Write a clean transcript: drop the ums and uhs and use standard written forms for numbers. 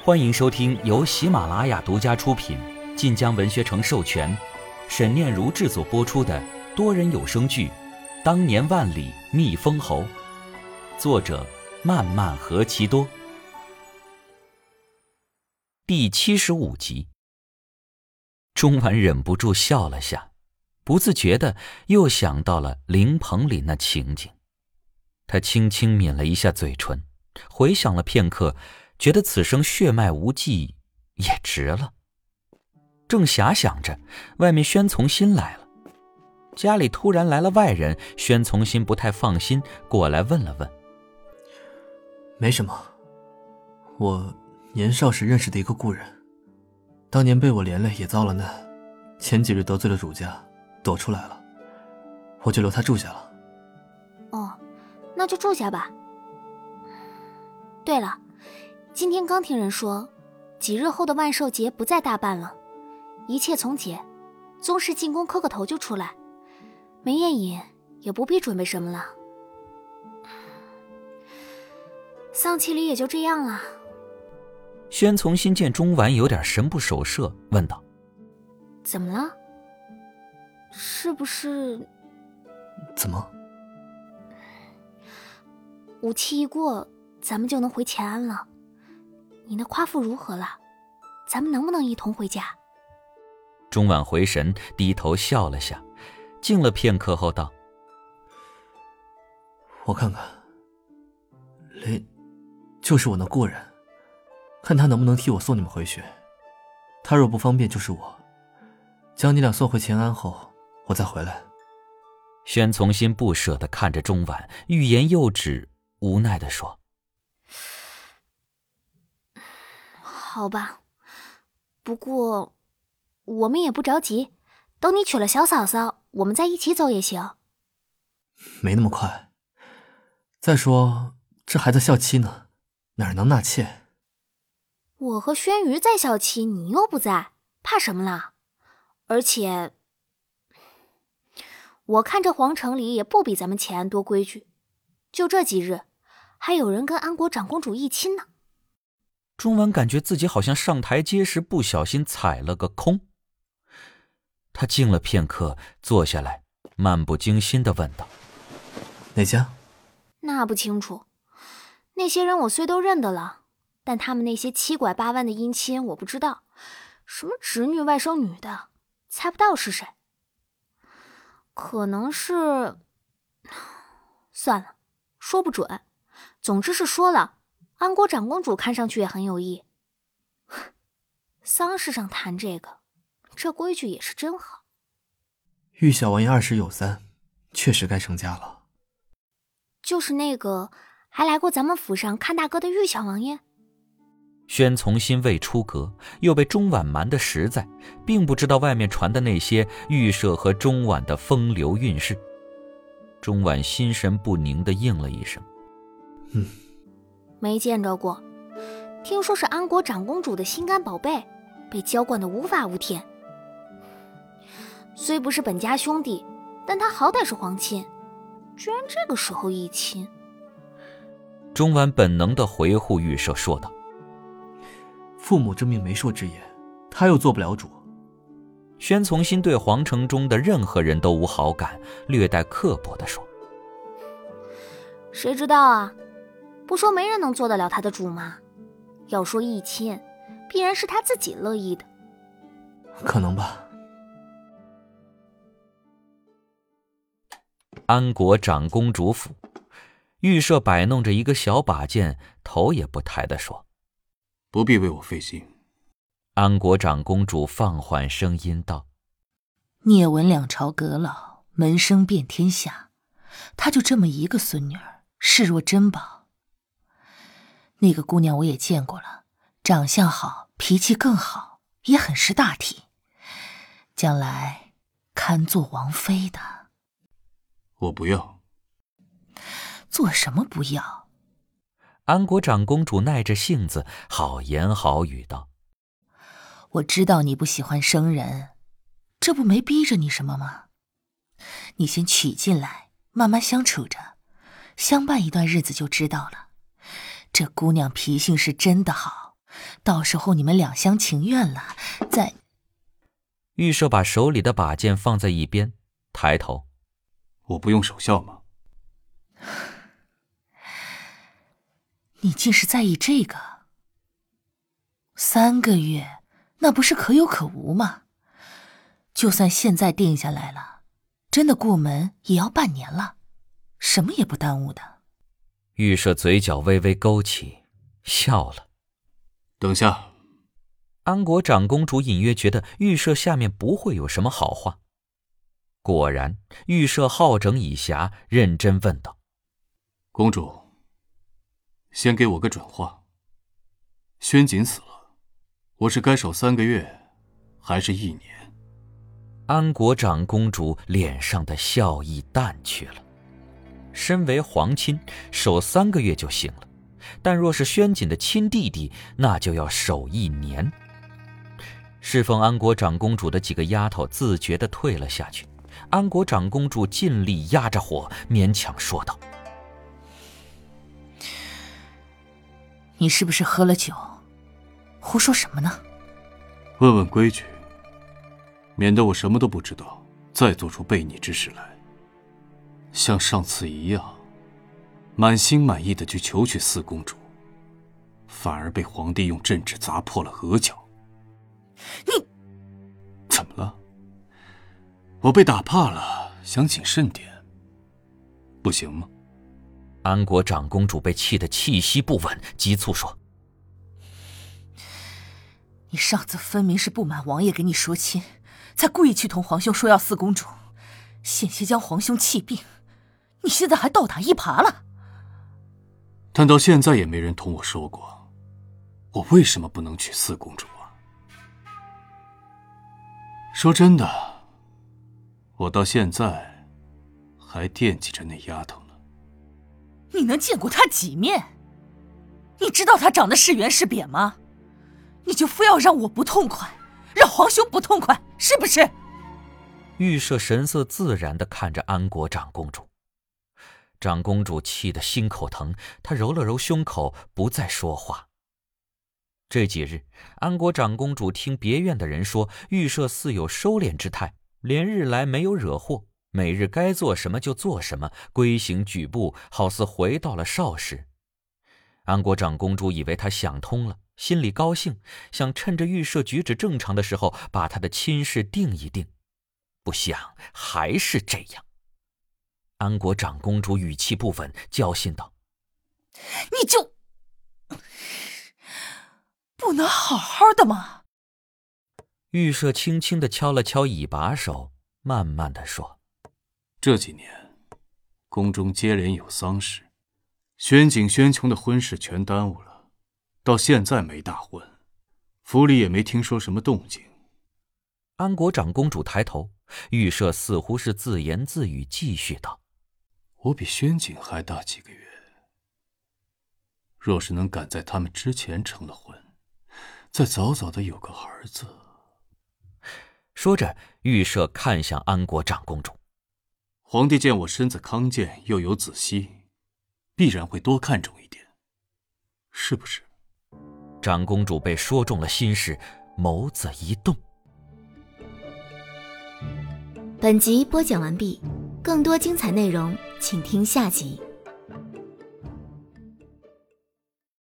欢迎收听由喜马拉雅独家出品、晋江文学城授权、沈念如制作播出的多人有声剧《当年万里觅封侯》，作者漫漫何其多。第75集。钟婉忍不住笑了下，不自觉地又想到了灵棚里那情景。他轻轻抿了一下嘴唇，回想了片刻，觉得此生血脉无迹也值了。正遐想着，外面宣从新来了。家里突然来了外人，宣从新不太放心，过来问了问。 没什么，我年少时认识的一个故人，当年被我连累也遭了难，前几日得罪了主家，躲出来了，我就留他住下了。 哦，那就住下吧。对了，今天刚听人说，几日后的万寿节不再大办了，一切从简，宗室进宫磕个头就出来，没宴饮也不必准备什么了。丧期礼也就这样了。 宣从新见钟婉有点神不守舍，问道： 怎么了？是不是…… 怎么？ 五期一过，咱们就能回乾安了。你那夸父如何了？咱们能不能一同回家？ 钟婉回神，低头笑了下，静了片刻后道： 我看看，就是我那故人，看他能不能替我送你们回去。他若不方便，就是我将你俩送回乾安后，我再回来。 宣从新不舍地看着钟婉，欲言又止，无奈地说： 好吧，不过我们也不着急，等你娶了小嫂嫂，我们再一起走也行。 没那么快，再说这还在校期呢，哪能纳妾？ 我和轩瑜在校期，你又不在，怕什么啦？而且我看这皇城里也不比咱们乾安多规矩，就这几日还有人跟安国长公主议亲呢。 钟婉感觉自己好像上台阶时不小心踩了个空。他静了片刻，坐下来，漫不经心地问道： 哪家？ 那不清楚，那些人我虽都认得了，但他们那些七拐八弯的姻亲我不知道，什么侄女外甥女的，猜不到是谁。可能是……算了，说不准。总之是说了，安国长公主看上去也很有意。丧事上谈这个，这规矩也是真好。 玉小王爷20有3，确实该成家了。 就是那个还来过咱们府上看大哥的玉小王爷。 宣从新未出阁，又被钟婉瞒得实在，并不知道外面传的那些玉舍和钟婉的风流韵事。钟婉心神不宁地应了一声： 没见着过，听说是安国长公主的心肝宝贝，被娇惯得无法无天。虽不是本家兄弟，但他好歹是皇亲，居然这个时候议亲。 钟婉本能地回护玉舍说道： 父母之命媒妁之言，他又做不了主。 宣从新对皇城中的任何人都无好感，略带刻薄地说： 谁知道啊，不说没人能做得了他的主吗？要说议亲，必然是他自己乐意的。 可能吧。 安国长公主府，玉舍摆弄着一个小把件，头也不抬地说： 不必为我费心。 安国长公主放缓声音道： 聂文两朝阁老，门生遍天下，她就这么一个孙女儿，视若珍宝。那个姑娘我也见过了，长相好，脾气更好，也很识大体，将来堪做王妃的。 我不要。 做什么不要？ 安国长公主耐着性子，好言好语道： 我知道你不喜欢生人，这不没逼着你什么吗？你先娶进来，慢慢相处着，相伴一段日子就知道了。这姑娘脾性是真的好， 到时候你们两厢情愿了，再…… 玉舍把手里的把剑放在一边，抬头：“ 我不用守孝吗？” 你竟是在意这个？3个月，那不是可有可无吗？就算现在定下来了，真的过门也要半年了，什么也不耽误的。 玉舍嘴角微微勾起，笑了。 等下。 安国长公主隐约觉得玉舍下面不会有什么好话。果然，玉舍好整以暇，认真问道：“ 公主，先给我个准话，宣瑾死了，我是该守3个月，还是1年？” 安国长公主脸上的笑意淡去了。身为皇亲，守3个月就行了，但若是宣瑾的亲弟弟，那就要守1年。侍奉安国长公主的几个丫头自觉地退了下去。安国长公主尽力压着火，勉强说道：“ 你是不是喝了酒？胡说什么呢？” 问问规矩，免得我什么都不知道，再做出悖逆之事来。像上次一样，满心满意的去求娶4公主，反而被皇帝用镇纸砸破了额角。 你怎么了？我被打怕了，想谨慎点，不行吗？ 安国长公主被气得气息不稳，急促说：“ 你上次分明是不满王爷给你说亲，才故意去同皇兄说要4公主，险些将皇兄气病，你现在还倒打一耙了。 但到现在也没人同我说过，我为什么不能娶4公主啊？说真的，我到现在还惦记着那丫头呢。” 你能见过她几面？你知道她长得是圆是扁吗？你就非要让我不痛快，让皇兄不痛快，是不是？ 玉舍神色自然地看着安国长公主。长公主气得心口疼，她揉了揉胸口，不再说话。这几日，安国长公主听别院的人说，玉舍似有收敛之态，连日来没有惹祸，每日该做什么就做什么，规行矩步，好似回到了少时。安国长公主以为她想通了，心里高兴，想趁着玉舍举止正常的时候，把她的亲事定一定。不想还是这样。安国长公主语气不稳，娇信道：“ 你就不能好好的吗？” 玉舍轻轻地敲了敲椅把手，慢慢地说：“ 这几年，宫中接连有丧事，宣景、宣琼的婚事全耽误了，到现在没大婚，府里也没听说什么动静。” 安国长公主抬头，玉舍似乎是自言自语，继续道：“ 我比宣景还大几个月，若是能赶在他们之前成了婚，再早早的有个儿子。” 说着，玉舍看向安国长公主：“ 皇帝见我身子康健，又有子息，必然会多看重一点，是不是？” 长公主被说中了心事，眸子一动。 本集播讲完毕，更多精彩内容请听下集。